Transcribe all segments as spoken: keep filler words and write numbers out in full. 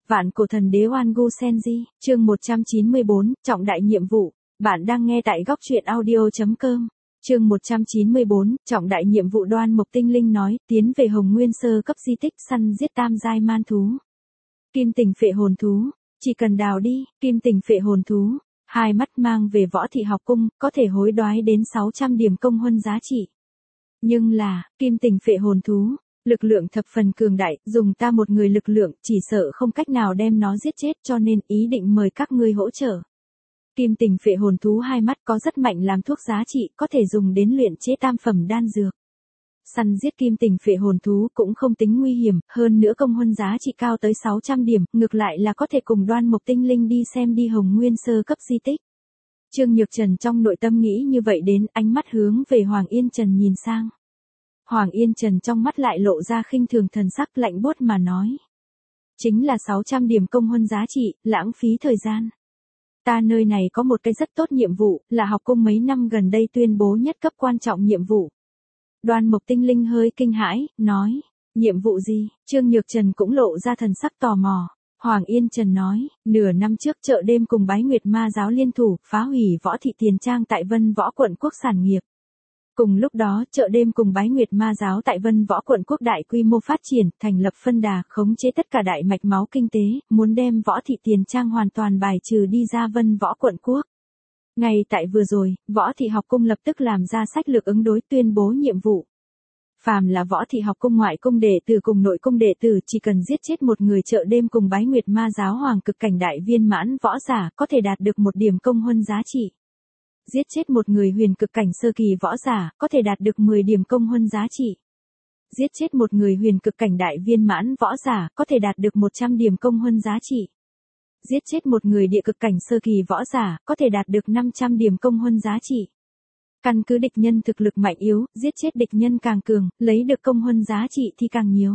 Vạn cổ thần đế Oan Gu Senji, chương một trăm chín mươi bốn, trọng đại nhiệm vụ. Bạn đang nghe tại góc truyện audio chấm com. Chương một trăm chín mươi bốn, trọng đại nhiệm vụ. Đoan Mộc Tinh Linh nói, tiến về Hồng Nguyên sơ cấp di tích săn giết tam giai man thú. Kim tình phệ hồn thú, chỉ cần đào đi, kim tình phệ hồn thú, hai mắt mang về Võ Thị học cung, có thể hối đoái đến sáu trăm điểm công huân giá trị. Nhưng là, kim tình phệ hồn thú, lực lượng thập phần cường đại, dùng ta một người lực lượng, chỉ sợ không cách nào đem nó giết chết, cho nên ý định mời các ngươi hỗ trợ. Kim tình phệ hồn thú hai mắt có rất mạnh làm thuốc giá trị, có thể dùng đến luyện chế tam phẩm đan dược. Săn giết kim tình phệ hồn thú cũng không tính nguy hiểm, hơn nữa công huân giá trị cao tới sáu trăm điểm, ngược lại là có thể cùng Đoan Mộc Tinh Linh đi xem đi Hồng Nguyên sơ cấp di tích. Trương Nhược Trần trong nội tâm nghĩ như vậy, đến ánh mắt hướng về Hoàng Yên Trần nhìn sang. Hoàng Yên Trần trong mắt lại lộ ra khinh thường thần sắc, lạnh buốt mà nói. Chính là sáu trăm điểm công huân giá trị, lãng phí thời gian. Ta nơi này có một cái rất tốt nhiệm vụ, là học cung mấy năm gần đây tuyên bố nhất cấp quan trọng nhiệm vụ. Đoan Mộc Tinh Linh hơi kinh hãi, nói, nhiệm vụ gì? Trương Nhược Trần cũng lộ ra thần sắc tò mò. Hoàng Yên Trần nói, nửa năm trước chợ đêm cùng Bái Nguyệt Ma giáo liên thủ, phá hủy Võ Thị Tiền Trang tại Vân Võ quận quốc sản nghiệp. Cùng lúc đó, chợ đêm cùng Bái Nguyệt Ma giáo tại Vân Võ quận quốc đại quy mô phát triển, thành lập phân đà, khống chế tất cả đại mạch máu kinh tế, muốn đem Võ Thị Tiền Trang hoàn toàn bài trừ đi ra Vân Võ quận quốc. Ngay tại vừa rồi, Võ Thị học cung lập tức làm ra sách lược ứng đối, tuyên bố nhiệm vụ. Phàm là Võ Thị học cung ngoại cung đệ tử cùng nội cung đệ tử, chỉ cần giết chết một người chợ đêm cùng Bái Nguyệt Ma giáo hoàng cực cảnh đại viên mãn võ giả, có thể đạt được một điểm công huân giá trị. Giết chết một người huyền cực cảnh sơ kỳ võ giả, có thể đạt được mười điểm công huân giá trị. Giết chết một người huyền cực cảnh đại viên mãn võ giả, có thể đạt được một trăm điểm công huân giá trị. Giết chết một người địa cực cảnh sơ kỳ võ giả, có thể đạt được năm trăm điểm công huân giá trị. Căn cứ địch nhân thực lực mạnh yếu, giết chết địch nhân càng cường, lấy được công huân giá trị thì càng nhiều.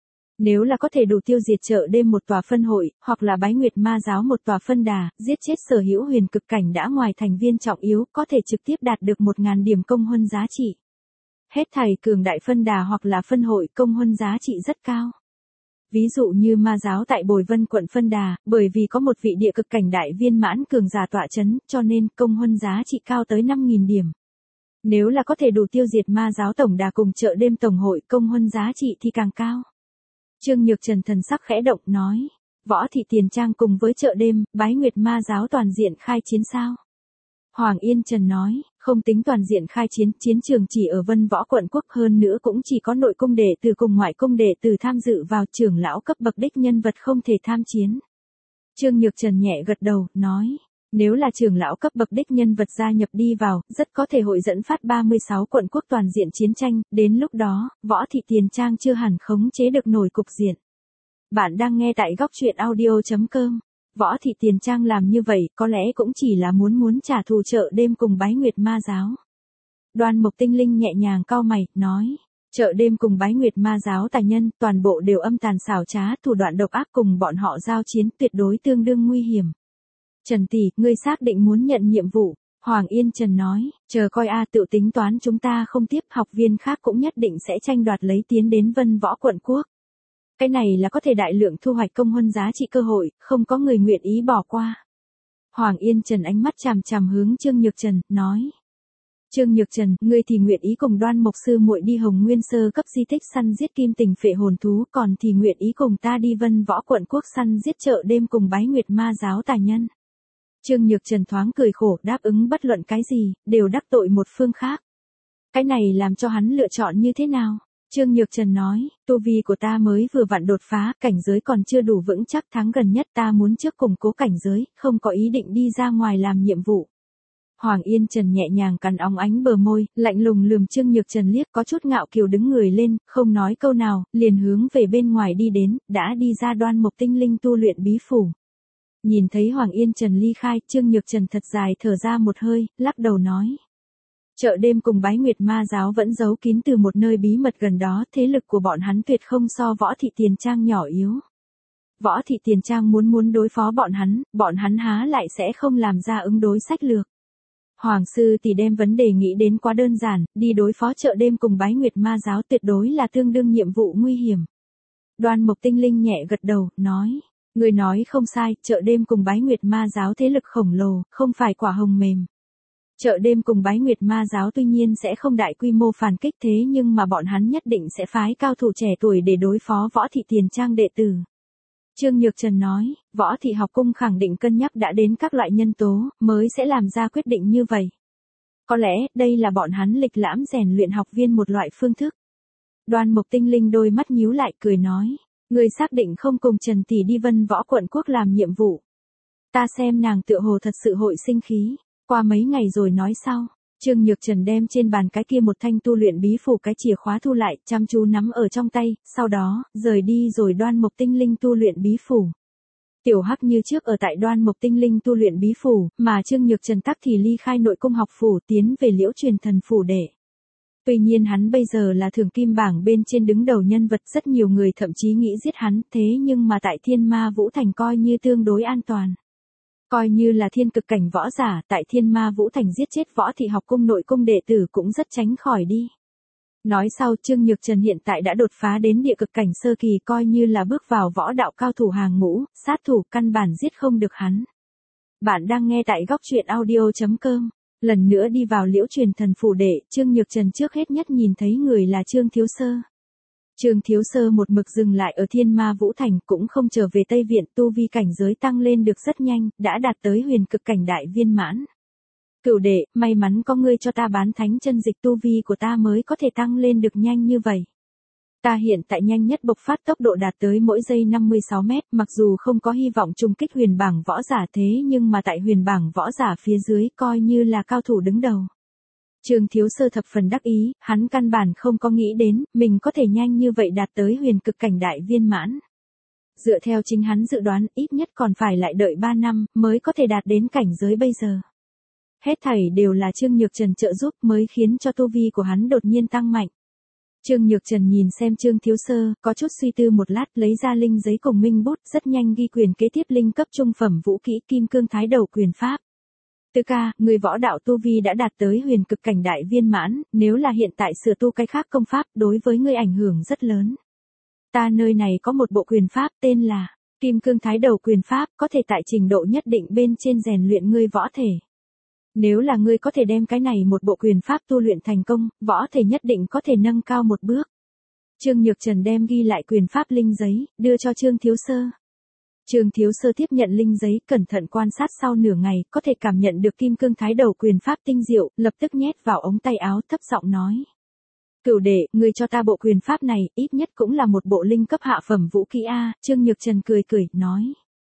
Nếu là có thể đủ tiêu diệt chợ đêm một tòa phân hội, hoặc là Bái Nguyệt Ma giáo một tòa phân đà, giết chết sở hữu huyền cực cảnh đã ngoài thành viên trọng yếu, có thể trực tiếp đạt được một nghìn điểm công huân giá trị. Hết thảy cường đại phân đà hoặc là phân hội, công huân giá trị rất cao. Ví dụ như Ma giáo tại Bồi Vân quận phân đà, bởi vì có một vị địa cực cảnh đại viên mãn cường giả tọa chấn, cho nên công huân giá trị cao tới năm nghìn điểm. Nếu là có thể đủ tiêu diệt Ma giáo tổng đà cùng chợ đêm tổng hội, công huân giá trị thì càng cao. Trương Nhược Trần thần sắc khẽ động, nói, Võ Thị Tiền Trang cùng với chợ đêm, Bái Nguyệt Ma giáo toàn diện khai chiến sao? Hoàng Yên Trần nói, không tính toàn diện khai chiến, chiến trường chỉ ở Vân Võ quận quốc, hơn nữa cũng chỉ có nội cung đệ tử cùng ngoại cung đệ tử tham dự vào, trưởng lão cấp bậc đích nhân vật không thể tham chiến. Trương Nhược Trần nhẹ gật đầu, nói, nếu là trưởng lão cấp bậc đích nhân vật gia nhập đi vào, rất có thể hội dẫn phát ba mươi sáu quận quốc toàn diện chiến tranh, đến lúc đó, Võ Thị Tiền Trang chưa hẳn khống chế được nổi cục diện. Bạn đang nghe tại góc truyện audio chấm com. Võ Thị Tiền Trang làm như vậy, có lẽ cũng chỉ là muốn muốn trả thù chợ đêm cùng Bái Nguyệt Ma giáo. Đoan Mộc Tinh Linh nhẹ nhàng cau mày, nói, chợ đêm cùng Bái Nguyệt Ma giáo tài nhân, toàn bộ đều âm tàn xảo trá, thủ đoạn độc ác, cùng bọn họ giao chiến tuyệt đối tương đương nguy hiểm. Trần tỷ, ngươi xác định muốn nhận nhiệm vụ? Hoàng Yên Trần nói, chờ coi a, tự tính toán chúng ta không tiếp, học viên khác cũng nhất định sẽ tranh đoạt lấy tiến đến Vân Võ quận quốc. Cái này là có thể đại lượng thu hoạch công huân giá trị cơ hội, không có người nguyện ý bỏ qua. Hoàng Yên Trần ánh mắt chằm chằm hướng Trương Nhược Trần, nói. Trương Nhược Trần, ngươi thì nguyện ý cùng Đoan Mộc sư muội đi Hồng Nguyên sơ cấp di tích săn giết kim tình phệ hồn thú, còn thì nguyện ý cùng ta đi Vân Võ quận quốc săn giết chợ đêm cùng Bái Nguyệt Ma giáo tài nhân. Trương Nhược Trần thoáng cười khổ, đáp ứng bất luận cái gì, đều đắc tội một phương khác. Cái này làm cho hắn lựa chọn như thế nào? Trương Nhược Trần nói, tu vi của ta mới vừa vặn đột phá, cảnh giới còn chưa đủ vững chắc, tháng gần nhất ta muốn trước củng cố cảnh giới, không có ý định đi ra ngoài làm nhiệm vụ. Hoàng Yên Trần nhẹ nhàng cắn óng ánh bờ môi, lạnh lùng lườm Trương Nhược Trần liếc, có chút ngạo kiều đứng người lên, không nói câu nào, liền hướng về bên ngoài đi đến, đã đi ra Đoan Mộc Tinh Linh tu luyện bí phủ. Nhìn thấy Hoàng Yên Trần ly khai, Trương Nhược Trần thật dài thở ra một hơi, lắc đầu nói. Chợ đêm cùng Bái Nguyệt Ma giáo vẫn giấu kín từ một nơi bí mật gần đó, thế lực của bọn hắn tuyệt không so Võ Thị Tiền Trang nhỏ yếu. Võ Thị Tiền Trang muốn muốn đối phó bọn hắn, bọn hắn há lại sẽ không làm ra ứng đối sách lược. Hoàng sư tỷ đem vấn đề nghĩ đến quá đơn giản, đi đối phó chợ đêm cùng Bái Nguyệt Ma giáo tuyệt đối là tương đương nhiệm vụ nguy hiểm. Đoan Mộc Tinh Linh nhẹ gật đầu, nói. Người nói không sai, chợ đêm cùng Bái Nguyệt Ma giáo thế lực khổng lồ, không phải quả hồng mềm. Chợ đêm cùng Bái Nguyệt Ma giáo tuy nhiên sẽ không đại quy mô phản kích thế nhưng mà bọn hắn nhất định sẽ phái cao thủ trẻ tuổi để đối phó Võ Thị tiền trang đệ tử. Trương Nhược Trần nói, Võ Thị học cung khẳng định cân nhắc đã đến các loại nhân tố, mới sẽ làm ra quyết định như vậy. Có lẽ, đây là bọn hắn lịch lãm rèn luyện học viên một loại phương thức. Đoan Mộc Tinh Linh đôi mắt nhíu lại cười nói, người xác định không cùng Trần tỷ đi Vân Võ quận quốc làm nhiệm vụ. Ta xem nàng tựa hồ thật sự hội sinh khí, qua mấy ngày rồi nói sau. Trương Nhược Trần đem trên bàn cái kia một thanh tu luyện bí phủ cái chìa khóa thu lại, chăm chú nắm ở trong tay, sau đó, rời đi rồi Đoan Mộc Tinh Linh tu luyện bí phủ. Tiểu Hắc như trước ở tại Đoan Mộc Tinh Linh tu luyện bí phủ, mà Trương Nhược Trần tắc thì ly khai nội cung học phủ tiến về Liễu Truyền Thần phủ để. Tuy nhiên hắn bây giờ là thường kim bảng bên trên đứng đầu nhân vật, rất nhiều người thậm chí nghĩ giết hắn, thế nhưng mà tại Thiên Ma Vũ Thành coi như tương đối an toàn. Coi như là thiên cực cảnh võ giả, tại Thiên Ma Vũ Thành giết chết Võ Thị học cung nội cung đệ tử cũng rất tránh khỏi đi. Nói sau, Trương Nhược Trần hiện tại đã đột phá đến địa cực cảnh sơ kỳ, coi như là bước vào võ đạo cao thủ hàng ngũ, sát thủ căn bản giết không được hắn. Bạn đang nghe tại góc truyện audio chấm com. Lần nữa đi vào Liễu Truyền Thần phủ đệ, Trương Nhược Trần trước hết nhất nhìn thấy người là Trương Thiếu Sơ. Trương Thiếu Sơ một mực dừng lại ở Thiên Ma Vũ Thành, cũng không trở về Tây Viện, tu vi cảnh giới tăng lên được rất nhanh, đã đạt tới huyền cực cảnh đại viên mãn. Cửu đệ, may mắn có ngươi cho ta bán thánh chân dịch, tu vi của ta mới có thể tăng lên được nhanh như vậy. Ta hiện tại nhanh nhất bộc phát tốc độ đạt tới mỗi giây năm mươi sáu mét, mặc dù không có hy vọng trùng kích huyền bảng võ giả thế nhưng mà tại huyền bảng võ giả phía dưới coi như là cao thủ đứng đầu. Trương Thiếu Sơ thập phần đắc ý, hắn căn bản không có nghĩ đến, mình có thể nhanh như vậy đạt tới huyền cực cảnh đại viên mãn. Dựa theo chính hắn dự đoán, ít nhất còn phải lại đợi ba năm, mới có thể đạt đến cảnh giới bây giờ. Hết thảy đều là Trương Nhược Trần trợ giúp mới khiến cho tu vi của hắn đột nhiên tăng mạnh. Trương Nhược Trần nhìn xem Trương Thiếu Sơ, có chút suy tư một lát, lấy ra linh giấy cùng minh bút, rất nhanh ghi quyền kế tiếp linh cấp trung phẩm vũ kỹ Kim Cương Thái Đầu quyền pháp. Tư ca, người võ đạo tu vi đã đạt tới huyền cực cảnh đại viên mãn, nếu là hiện tại sửa tu cái khác công pháp, đối với ngươi ảnh hưởng rất lớn. Ta nơi này có một bộ quyền pháp tên là Kim Cương Thái Đầu quyền pháp, có thể tại trình độ nhất định bên trên rèn luyện ngươi võ thể. Nếu là ngươi có thể đem cái này một bộ quyền pháp tu luyện thành công, võ thể nhất định có thể nâng cao một bước. Trương Nhược Trần đem ghi lại quyền pháp linh giấy, đưa cho Trương Thiếu Sơ. Trương Thiếu Sơ tiếp nhận linh giấy, cẩn thận quan sát sau nửa ngày, có thể cảm nhận được Kim Cương Thái Đầu quyền pháp tinh diệu, lập tức nhét vào ống tay áo, thấp giọng nói. Cửu đệ, ngươi cho ta bộ quyền pháp này, ít nhất cũng là một bộ linh cấp hạ phẩm vũ kỹ a. Trương Nhược Trần cười cười, nói.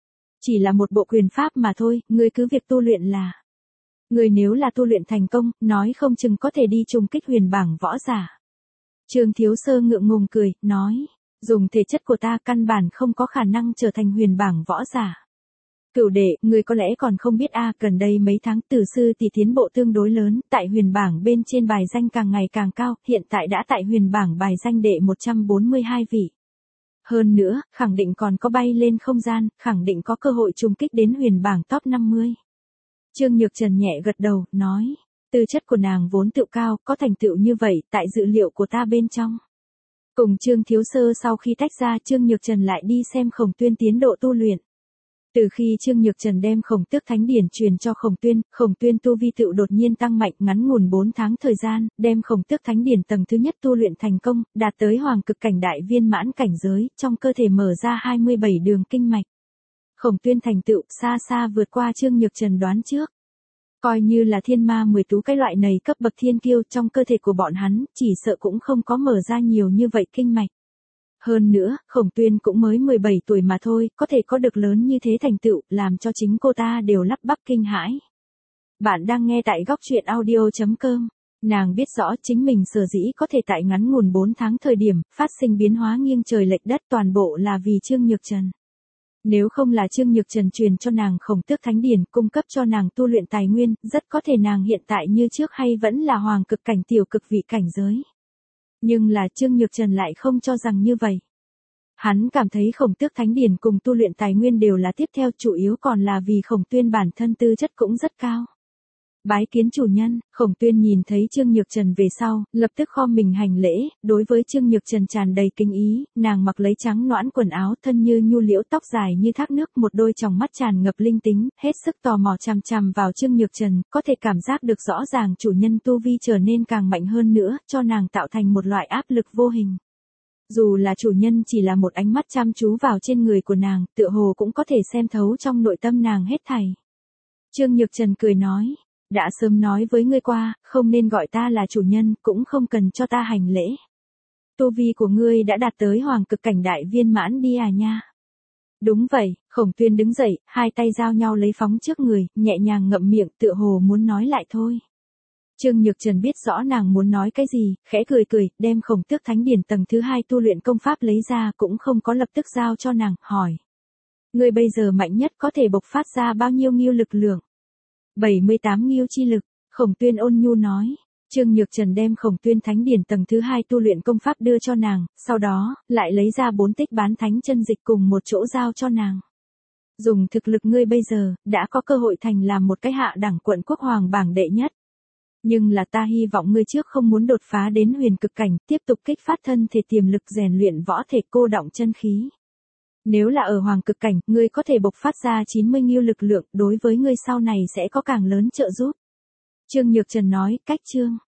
Chỉ là một bộ quyền pháp mà thôi, ngươi cứ việc tu luyện là. Ngươi nếu là tu luyện thành công, nói không chừng có thể đi trùng kích huyền bảng võ giả. Trương Thiếu Sơ ngượng ngùng cười, nói. Dùng thể chất của ta căn bản không có khả năng trở thành huyền bảng võ giả. Cửu đệ, ngươi có lẽ còn không biết a, gần đây mấy tháng Tử sư tỷ tiến bộ tương đối lớn, tại huyền bảng bên trên bài danh càng ngày càng cao, hiện tại đã tại huyền bảng bài danh đệ một trăm bốn mươi hai vị. Hơn nữa, khẳng định còn có bay lên không gian, khẳng định có cơ hội trùng kích đến huyền bảng top năm mươi. Trương Nhược Trần nhẹ gật đầu, nói, tư chất của nàng vốn tự cao, có thành tựu như vậy, tại dự liệu của ta bên trong. Cùng Trương Thiếu Sơ sau khi tách ra, Trương Nhược Trần lại đi xem Khổng Tuyên tiến độ tu luyện. Từ khi Trương Nhược Trần đem Khổng Tước Thánh Điển truyền cho Khổng Tuyên, Khổng Tuyên tu vi tựu đột nhiên tăng mạnh, ngắn ngủn bốn tháng thời gian, đem Khổng Tước Thánh Điển tầng thứ nhất tu luyện thành công, đạt tới hoàng cực cảnh đại viên mãn cảnh giới, trong cơ thể mở ra hai mươi bảy đường kinh mạch. Khổng Tuyên thành tựu xa xa vượt qua Trương Nhược Trần đoán trước. Coi như là thiên ma mười tú cái loại này cấp bậc thiên kiêu, trong cơ thể của bọn hắn, chỉ sợ cũng không có mở ra nhiều như vậy kinh mạch. Hơn nữa, Khổng Tuyên cũng mới mười bảy tuổi mà thôi, có thể có được lớn như thế thành tựu, làm cho chính cô ta đều lắp bắp kinh hãi. Bạn đang nghe tại góc truyện audio chấm com. Nàng biết rõ chính mình sở dĩ có thể tại ngắn ngủn bốn tháng thời điểm, phát sinh biến hóa nghiêng trời lệch đất, toàn bộ là vì Trương Nhược Trần. Nếu không là Trương Nhược Trần truyền cho nàng Khổng Tước Thánh Điển, cung cấp cho nàng tu luyện tài nguyên, rất có thể nàng hiện tại như trước hay vẫn là hoàng cực cảnh tiểu cực vị cảnh giới. Nhưng là Trương Nhược Trần lại không cho rằng như vậy. Hắn cảm thấy Khổng Tước Thánh Điển cùng tu luyện tài nguyên đều là tiếp theo, chủ yếu còn là vì Khổng Tuyên bản thân tư chất cũng rất cao. Bái kiến chủ nhân. Khổng Tuyên nhìn thấy Trương Nhược Trần về sau, lập tức khom mình hành lễ, đối với Trương Nhược Trần tràn đầy kính ý, nàng mặc lấy trắng nõn quần áo, thân như nhu liễu, tóc dài như thác nước, một đôi tròng mắt tràn ngập linh tính, hết sức tò mò chằm chằm vào Trương Nhược Trần, có thể cảm giác được rõ ràng chủ nhân tu vi trở nên càng mạnh hơn nữa, cho nàng tạo thành một loại áp lực vô hình. Dù là chủ nhân chỉ là một ánh mắt chăm chú vào trên người của nàng, tựa hồ cũng có thể xem thấu trong nội tâm nàng hết thảy. Trương Nhược Trần cười nói, đã sớm nói với ngươi qua, không nên gọi ta là chủ nhân, cũng không cần cho ta hành lễ. Tu vi của ngươi đã đạt tới hoàng cực cảnh đại viên mãn đi à nha. Đúng vậy. Khổng Tuyên đứng dậy, hai tay giao nhau lấy phóng trước người, nhẹ nhàng ngậm miệng, tựa hồ muốn nói lại thôi. Trương Nhược Trần biết rõ nàng muốn nói cái gì, khẽ cười cười, đem Khổng Tước Thánh Điển tầng thứ hai tu luyện công pháp lấy ra, cũng không có lập tức giao cho nàng, hỏi. Ngươi bây giờ mạnh nhất có thể bộc phát ra bao nhiêu nghiêu lực lượng? bảy mươi tám nghiêu chi lực. Khổng Tuyên ôn nhu nói. Trương Nhược Trần đem Khổng Tuyên Thánh Điển tầng thứ hai tu luyện công pháp đưa cho nàng, sau đó, lại lấy ra bốn tích bán thánh chân dịch cùng một chỗ giao cho nàng. Dùng thực lực ngươi bây giờ, đã có cơ hội thành làm một cái hạ đẳng quận quốc hoàng bảng đệ nhất. Nhưng là ta hy vọng ngươi trước không muốn đột phá đến huyền cực cảnh, tiếp tục kích phát thân thể tiềm lực rèn luyện võ thể cô đọng chân khí. Nếu là ở hoàng cực cảnh, ngươi có thể bộc phát ra chín mươi nghiêu lực lượng, đối với ngươi sau này sẽ có càng lớn trợ giúp. Trương Nhược Trần nói, cách chương.